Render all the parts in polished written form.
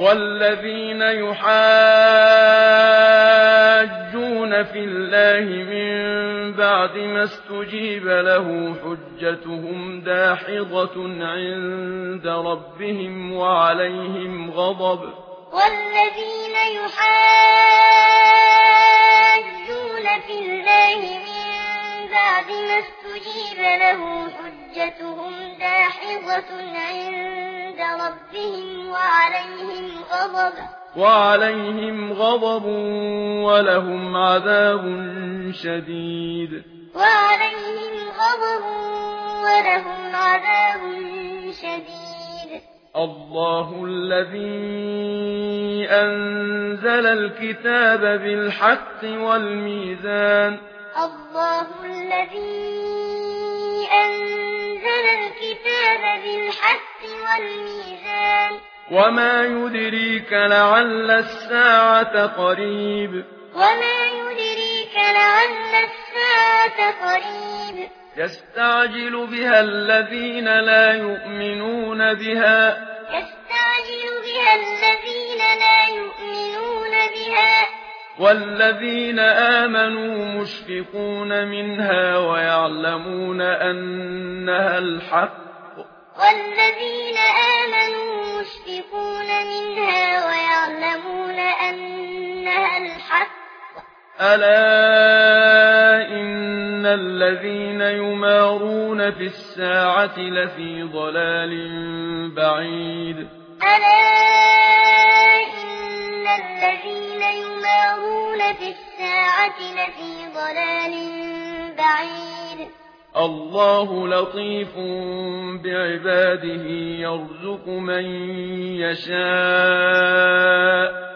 والذين يحاجون في الله من بعد ما استجيب له حجتهم داحضة عند ربهم وعليهم غضب والذين يحاجون في الله من بعد ما استجيب له حجتهم داحضة عند ربهم وعليهم غضب ولهم عذاب شديد الله الذي أنزل الكتاب بالحق والميزان وما يدريك لعل الساعة قريب يستعجل بها الذين لا يؤمنون بها والذين آمنوا مشفقون منها ويعلمون أنها الحق ألا إن الذين يمارون في الساعة لفي بعيد الذين يمارون في الساعة لفي ضلال بعيد الله لطيف بعباده يرزق من يشاء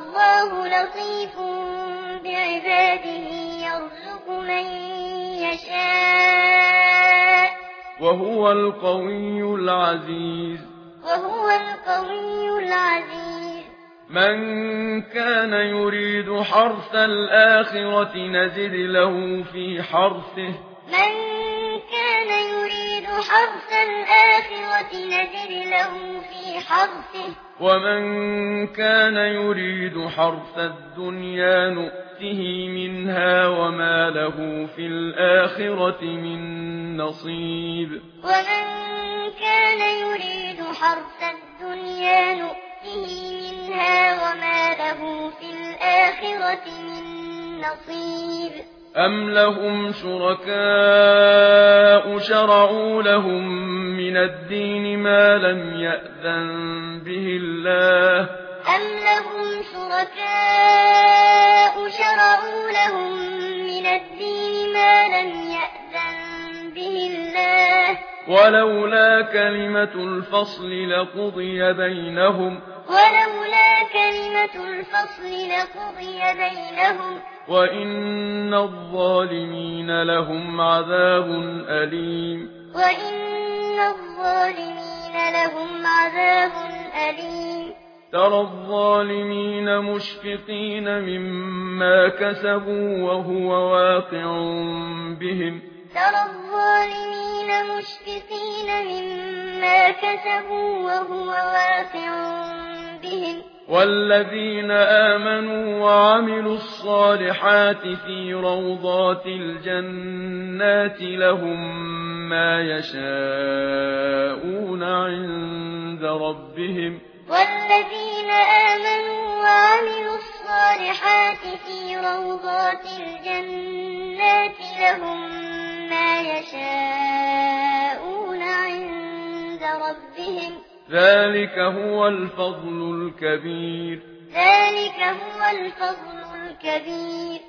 وهو القوي العزيز من كان يريد حرث الآخرة نزد له في حرثه ومن كان يريد حرث الدنيا نؤته منها وما له في الآخرة من نصيب أم لهم شركاء شرعوا لهم من الدين ما لم يأذن به الله ولولا كلمة الفصل لقضي بينهم وإن الظالمين لهم عذاب أليم ترى الظالمين مشفقين مما كسبوا وهو واقع بهم والذين آمنوا وعملوا الصالحات في روضات الجنات لهم ما يشاءون عند ربهم والذين آمنوا وعملوا الصالحات في روضات الجنات لهم ما يشاءون عند ربهم ذلك هو الفضل الكبير